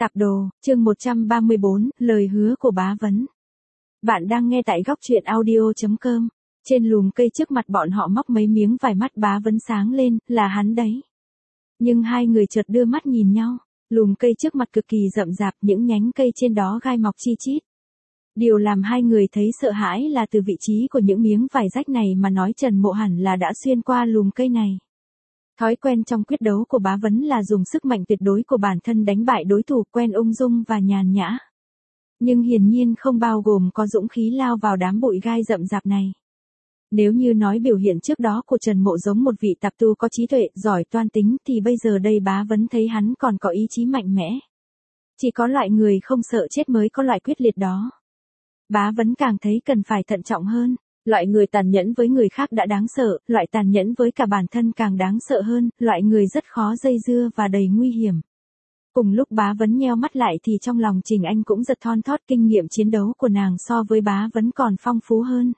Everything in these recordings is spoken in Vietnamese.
Tạp đồ, chương 134, lời hứa của bá vấn. Bạn đang nghe tại góc truyện audio.com. Trên lùm cây trước mặt bọn họ móc mấy miếng vải, mắt bá vấn sáng lên, là hắn đấy. Nhưng hai người chợt đưa mắt nhìn nhau, lùm cây trước mặt cực kỳ rậm rạp, những nhánh cây trên đó gai mọc chi chít. Điều làm hai người thấy sợ hãi là từ vị trí của những miếng vải rách này mà nói Trần Mộ hẳn là đã xuyên qua lùm cây này. Thói quen trong quyết đấu của bá vấn là dùng sức mạnh tuyệt đối của bản thân đánh bại đối thủ, quen ung dung và nhàn nhã. Nhưng hiển nhiên không bao gồm có dũng khí lao vào đám bụi gai rậm rạp này. Nếu như nói biểu hiện trước đó của Trần Mộ giống một vị tạp tu có trí tuệ, giỏi toan tính, thì bây giờ đây bá vấn thấy hắn còn có ý chí mạnh mẽ. Chỉ có loại người không sợ chết mới có loại quyết liệt đó. Bá vấn càng thấy cần phải thận trọng hơn. Loại người tàn nhẫn với người khác đã đáng sợ, loại tàn nhẫn với cả bản thân càng đáng sợ hơn, loại người rất khó dây dưa và đầy nguy hiểm. Cùng lúc bá vấn nheo mắt lại thì trong lòng Trình Anh cũng giật thon thót, kinh nghiệm chiến đấu của nàng so với bá vấn còn phong phú hơn.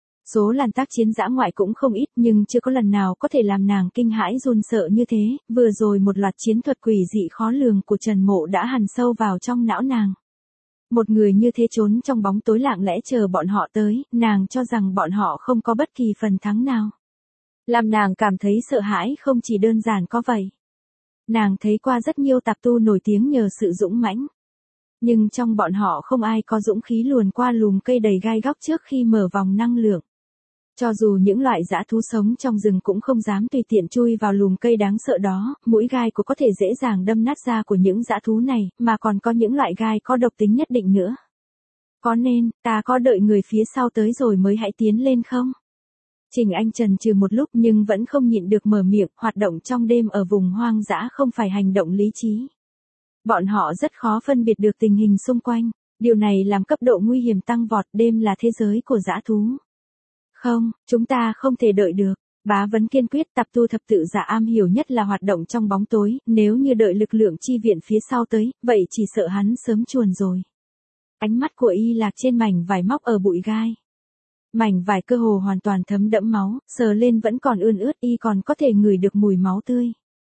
Số lần tác chiến dã ngoại cũng không ít nhưng chưa có lần nào có thể làm nàng kinh hãi run sợ như thế, vừa rồi một loạt chiến thuật quỷ dị khó lường của Trần Mộ đã hằn sâu vào trong não nàng. Một người như thế trốn trong bóng tối lặng lẽ chờ bọn họ tới, nàng cho rằng bọn họ không có bất kỳ phần thắng nào. Làm nàng cảm thấy sợ hãi không chỉ đơn giản có vậy. Nàng thấy qua rất nhiều tạp tu nổi tiếng nhờ sự dũng mãnh. Nhưng trong bọn họ không ai có dũng khí luồn qua lùm cây đầy gai góc trước khi mở vòng năng lượng. Cho dù những loại dã thú sống trong rừng cũng không dám tùy tiện chui vào lùm cây đáng sợ đó, mũi gai cũng có thể dễ dàng đâm nát da của những dã thú này, mà còn có những loại gai có độc tính nhất định nữa. Có nên, ta có đợi người phía sau tới rồi mới hãy tiến lên không? Trình Anh chần chừ một lúc nhưng vẫn không nhịn được mở miệng, hoạt động trong đêm ở vùng hoang dã không phải hành động lý trí. Bọn họ rất khó phân biệt được tình hình xung quanh, điều này làm cấp độ nguy hiểm tăng vọt, đêm là thế giới của dã thú. Không, chúng ta không thể đợi được. Bá vấn kiên quyết, tạp tu thập tự giả am hiểu nhất là hoạt động trong bóng tối, nếu như đợi lực lượng chi viện phía sau tới, vậy chỉ sợ hắn sớm chuồn rồi. Ánh mắt của y lạc trên mảnh vải móc ở bụi gai. Mảnh vải cơ hồ hoàn toàn thấm đẫm máu, sờ lên vẫn còn ươn ướt, y còn có thể ngửi được mùi máu tươi.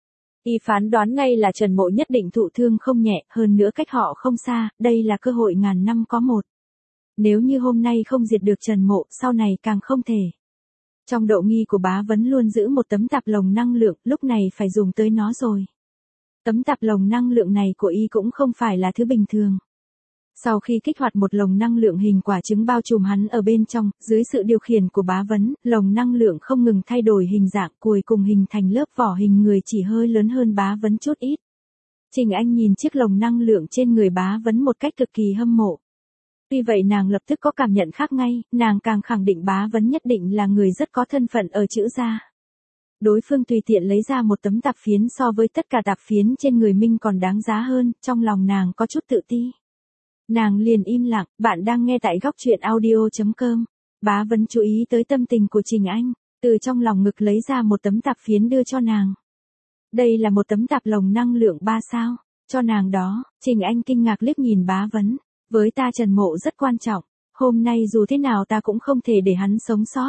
Y phán đoán ngay là Trần Mộ nhất định thụ thương không nhẹ, hơn nữa cách họ không xa, đây là cơ hội ngàn năm có một. Nếu như hôm nay không diệt được Trần Mộ, sau này càng không thể. Trong độ nghi của bá vấn luôn giữ một tấm tạp lồng năng lượng, lúc này phải dùng tới nó rồi. Tấm tạp lồng năng lượng này của y cũng không phải là thứ bình thường. Sau khi kích hoạt một lồng năng lượng hình quả trứng bao trùm hắn ở bên trong, dưới sự điều khiển của bá vấn, lồng năng lượng không ngừng thay đổi hình dạng, cuối cùng hình thành lớp vỏ hình người chỉ hơi lớn hơn bá vấn chút ít. Trình Anh nhìn chiếc lồng năng lượng trên người bá vấn một cách cực kỳ hâm mộ. Tuy vậy nàng lập tức có cảm nhận khác ngay, nàng càng khẳng định bá vấn nhất định là người rất có thân phận ở Trữ gia. Đối phương tùy tiện lấy ra một tấm tạp phiến so với tất cả tạp phiến trên người mình còn đáng giá hơn, trong lòng nàng có chút tự ti. Nàng liền im lặng, bạn đang nghe tại góc truyện audio.com. Bá vấn chú ý tới tâm tình của Trình Anh, từ trong lòng ngực lấy ra một tấm tạp phiến đưa cho nàng. Đây là một tấm tạp lồng năng lượng 3 sao, cho nàng đó. Trình Anh kinh ngạc liếc nhìn bá vấn. Với ta Trần Mộ rất quan trọng, hôm nay dù thế nào ta cũng không thể để hắn sống sót.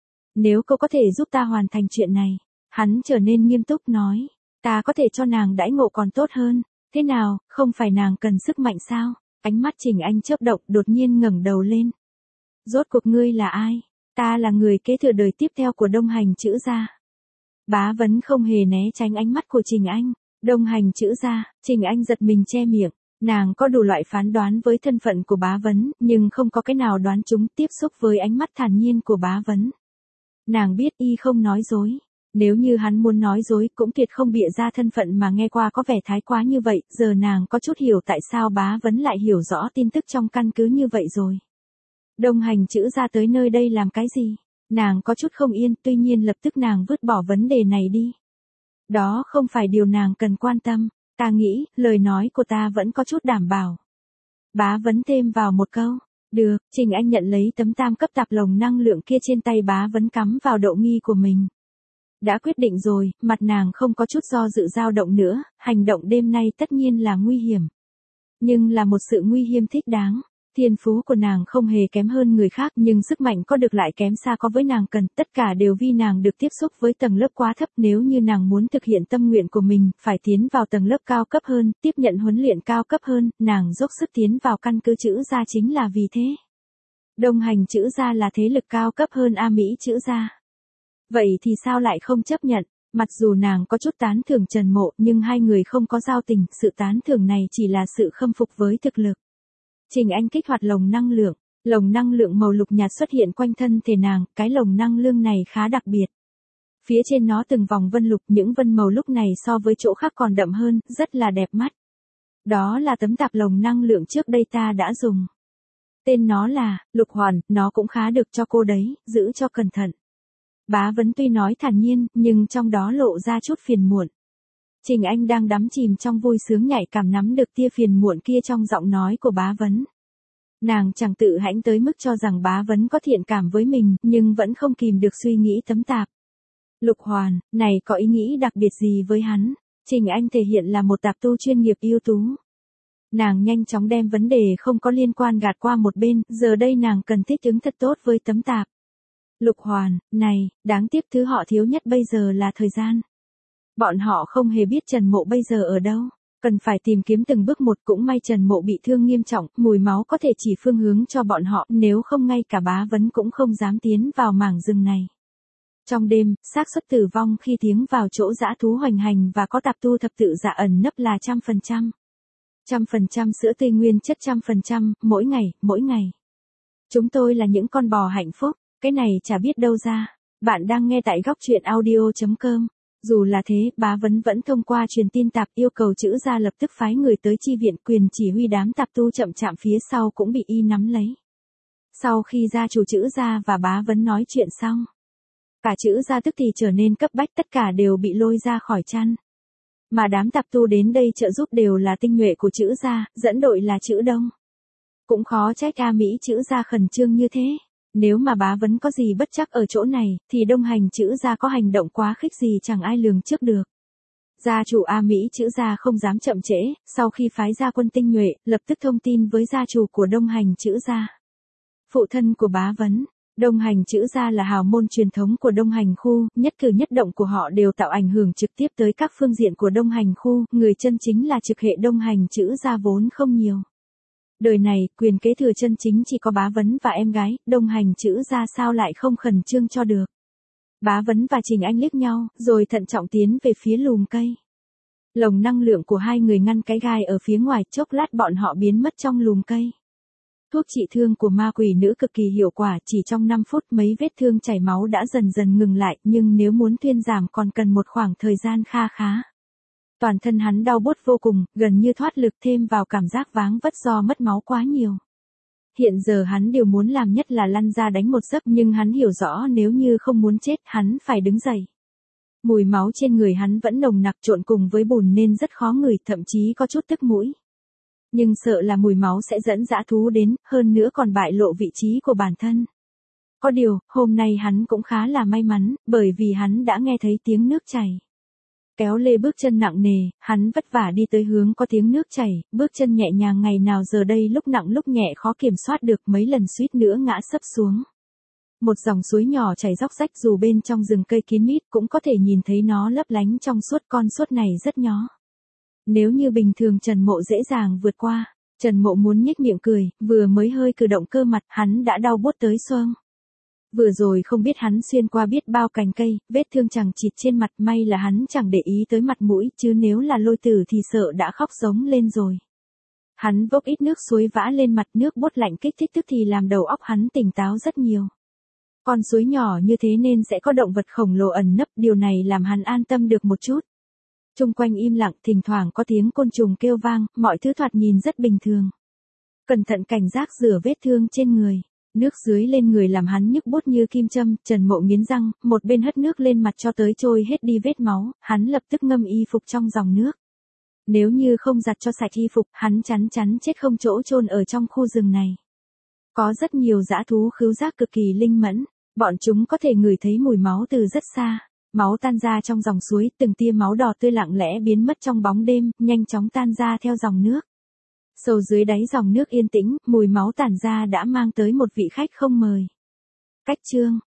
Nếu cô có thể giúp ta hoàn thành chuyện này, hắn trở nên nghiêm túc nói, ta có thể cho nàng đãi ngộ còn tốt hơn, thế nào, không phải nàng cần sức mạnh sao? Ánh mắt Trình Anh chớp động, đột nhiên ngẩng đầu lên. Rốt cuộc ngươi là ai? Ta là người kế thừa đời tiếp theo của Đông Hành Trữ gia. Bá vấn không hề né tránh ánh mắt của Trình Anh. Đông Hành Trữ gia, Trình Anh giật mình che miệng. Nàng có đủ loại phán đoán với thân phận của bá vấn, nhưng không có cái nào đoán chúng tiếp xúc với ánh mắt thản nhiên của bá vấn. Nàng biết y không nói dối. Nếu như hắn muốn nói dối cũng tuyệt không bịa ra thân phận mà nghe qua có vẻ thái quá như vậy, giờ nàng có chút hiểu tại sao bá vấn lại hiểu rõ tin tức trong căn cứ như vậy rồi. Đông Hành Trữ gia tới nơi đây làm cái gì? Nàng có chút không yên, tuy nhiên lập tức nàng vứt bỏ vấn đề này đi. Đó không phải điều nàng cần quan tâm. Ta nghĩ, lời nói của ta vẫn có chút đảm bảo. Bá vấn thêm vào một câu. Được, Trình Anh nhận lấy tấm tam cấp tạp lồng năng lượng kia trên tay bá vấn cắm vào độ nghi của mình. Đã quyết định rồi, mặt nàng không có chút do dự dao động nữa, hành động đêm nay tất nhiên là nguy hiểm. Nhưng là một sự nguy hiểm thích đáng. Thiên phú của nàng không hề kém hơn người khác nhưng sức mạnh có được lại kém xa có với nàng cần, tất cả đều vì nàng được tiếp xúc với tầng lớp quá thấp. Nếu như nàng muốn thực hiện tâm nguyện của mình, phải tiến vào tầng lớp cao cấp hơn, tiếp nhận huấn luyện cao cấp hơn, nàng dốc sức tiến vào căn cứ Chữ Gia chính là vì thế. Đông Hành Chữ Gia là thế lực cao cấp hơn A Mỹ Chữ Gia. Vậy thì sao lại không chấp nhận? Mặc dù nàng có chút tán thưởng Trần Mộ nhưng hai người không có giao tình, sự tán thưởng này chỉ là sự khâm phục với thực lực. Trình Anh kích hoạt lồng năng lượng màu lục nhạt xuất hiện quanh thân thể nàng, cái lồng năng lượng này khá đặc biệt. Phía trên nó từng vòng vân lục, những vân màu lúc này so với chỗ khác còn đậm hơn, rất là đẹp mắt. Đó là tấm tạp lồng năng lượng trước đây ta đã dùng. Tên nó là Lục Hoàn, nó cũng khá được cho cô đấy, giữ cho cẩn thận. Bá Vấn tuy nói thản nhiên, nhưng trong đó lộ ra chút phiền muộn. Trình Anh đang đắm chìm trong vui sướng nhạy cảm nắm được tia phiền muộn kia trong giọng nói của Bá Vấn. Nàng chẳng tự hãnh tới mức cho rằng Bá Vấn có thiện cảm với mình, nhưng vẫn không kìm được suy nghĩ tấm tạp. Lục Hoàn, này có ý nghĩ đặc biệt gì với hắn? Trình Anh thể hiện là một tạp tu chuyên nghiệp ưu tú. Nàng nhanh chóng đem vấn đề không có liên quan gạt qua một bên, giờ đây nàng cần thích ứng thật tốt với tấm tạp. Lục Hoàn, này, đáng tiếc thứ họ thiếu nhất bây giờ là thời gian. Bọn họ không hề biết Trần Mộ bây giờ ở đâu, cần phải tìm kiếm từng bước một. Cũng may Trần Mộ bị thương nghiêm trọng, mùi máu có thể chỉ phương hướng cho bọn họ, nếu không ngay cả Bá Vấn cũng không dám tiến vào mảng rừng này. Trong đêm, xác suất tử vong khi tiến vào chỗ dã thú hoành hành và có tạp tu thập tự dạ ẩn nấp là 100%. 100% sữa tươi nguyên chất 100%, mỗi ngày. Chúng tôi là những con bò hạnh phúc, cái này chả biết đâu ra. Bạn đang nghe tại góc truyện audio.com. Dù là thế, Bá Vấn vẫn thông qua truyền tin tạp yêu cầu Chữ Gia lập tức phái người tới chi viện, quyền chỉ huy đám tạp tu chậm chạp phía sau cũng bị y nắm lấy. Sau khi gia chủ Chữ Gia và Bá Vấn nói chuyện xong, cả Chữ Gia tức thì trở nên cấp bách, tất cả đều bị lôi ra khỏi chăn. Mà đám tạp tu đến đây trợ giúp đều là tinh nhuệ của Chữ Gia, dẫn đội là Chữ Đông. Cũng khó trách A Mỹ Chữ Gia khẩn trương như thế. Nếu mà Bá Vấn có gì bất chắc ở chỗ này, thì Đông Hành Chữ Gia có hành động quá khích gì chẳng ai lường trước được. Gia chủ A Mỹ Chữ Gia không dám chậm trễ, sau khi phái ra quân tinh nhuệ, lập tức thông tin với gia chủ của Đông Hành Chữ Gia. Phụ thân của Bá Vấn, Đông Hành Chữ Gia là hào môn truyền thống của Đông Hành khu, nhất cử nhất động của họ đều tạo ảnh hưởng trực tiếp tới các phương diện của Đông Hành khu, người chân chính là trực hệ Đông Hành Chữ Gia vốn không nhiều. Đời này, quyền kế thừa chân chính chỉ có Bá Vấn và em gái, Đông Hành Chữ Gia sao lại không khẩn trương cho được. Bá Vấn và Trình Anh liếc nhau, rồi thận trọng tiến về phía lùm cây. Lồng năng lượng của hai người ngăn cái gai ở phía ngoài, chốc lát bọn họ biến mất trong lùm cây. Thuốc trị thương của ma quỷ nữ cực kỳ hiệu quả, chỉ trong 5 phút mấy vết thương chảy máu đã dần dần ngừng lại, nhưng nếu muốn thuyên giảm còn cần một khoảng thời gian kha khá. Toàn thân hắn đau buốt vô cùng, gần như thoát lực, thêm vào cảm giác váng vất do mất máu quá nhiều. Hiện giờ hắn điều muốn làm nhất là lăn ra đánh một giấc, nhưng hắn hiểu rõ nếu như không muốn chết, hắn phải đứng dậy. Mùi máu trên người hắn vẫn nồng nặc trộn cùng với bùn nên rất khó ngửi, thậm chí có chút tức mũi. Nhưng sợ là mùi máu sẽ dẫn dã thú đến, hơn nữa còn bại lộ vị trí của bản thân. Có điều, hôm nay hắn cũng khá là may mắn, bởi vì hắn đã nghe thấy tiếng nước chảy. Kéo lê bước chân nặng nề, hắn vất vả đi tới hướng có tiếng nước chảy, bước chân nhẹ nhàng ngày nào giờ đây lúc nặng lúc nhẹ khó kiểm soát được, mấy lần suýt nữa ngã sấp xuống. Một dòng suối nhỏ chảy róc rách, dù bên trong rừng cây kín mít cũng có thể nhìn thấy nó lấp lánh trong suốt, con suốt này rất nhỏ. Nếu như bình thường Trần Mộ dễ dàng vượt qua, Trần Mộ muốn nhếch miệng cười, vừa mới hơi cử động cơ mặt, hắn đã đau buốt tới xoang. Vừa rồi không biết hắn xuyên qua biết bao cành cây, vết thương chẳng chịt trên mặt, may là hắn chẳng để ý tới mặt mũi, chứ nếu là Lôi Tử thì sợ đã khóc giống lên rồi. Hắn vốc ít nước suối vã lên mặt, nước bốt lạnh kích thích tức thì làm đầu óc hắn tỉnh táo rất nhiều. Con suối nhỏ như thế nên sẽ có động vật khổng lồ ẩn nấp, điều này làm hắn an tâm được một chút. Chung quanh im lặng, thỉnh thoảng có tiếng côn trùng kêu vang, mọi thứ thoạt nhìn rất bình thường. Cẩn thận cảnh giác rửa vết thương trên người. Nước dưới lên người làm hắn nhức buốt như kim châm, Trần Mộ nghiến răng, một bên hất nước lên mặt cho tới trôi hết đi vết máu, hắn lập tức ngâm y phục trong dòng nước. Nếu như không giặt cho sạch y phục, hắn chắn chết không chỗ chôn ở trong khu rừng này. Có rất nhiều dã thú khứu giác cực kỳ linh mẫn, bọn chúng có thể ngửi thấy mùi máu từ rất xa. Máu tan ra trong dòng suối, từng tia máu đỏ tươi lặng lẽ biến mất trong bóng đêm, nhanh chóng tan ra theo dòng nước. Sâu dưới đáy dòng nước yên tĩnh, mùi máu tản ra đã mang tới một vị khách không mời. Cách chương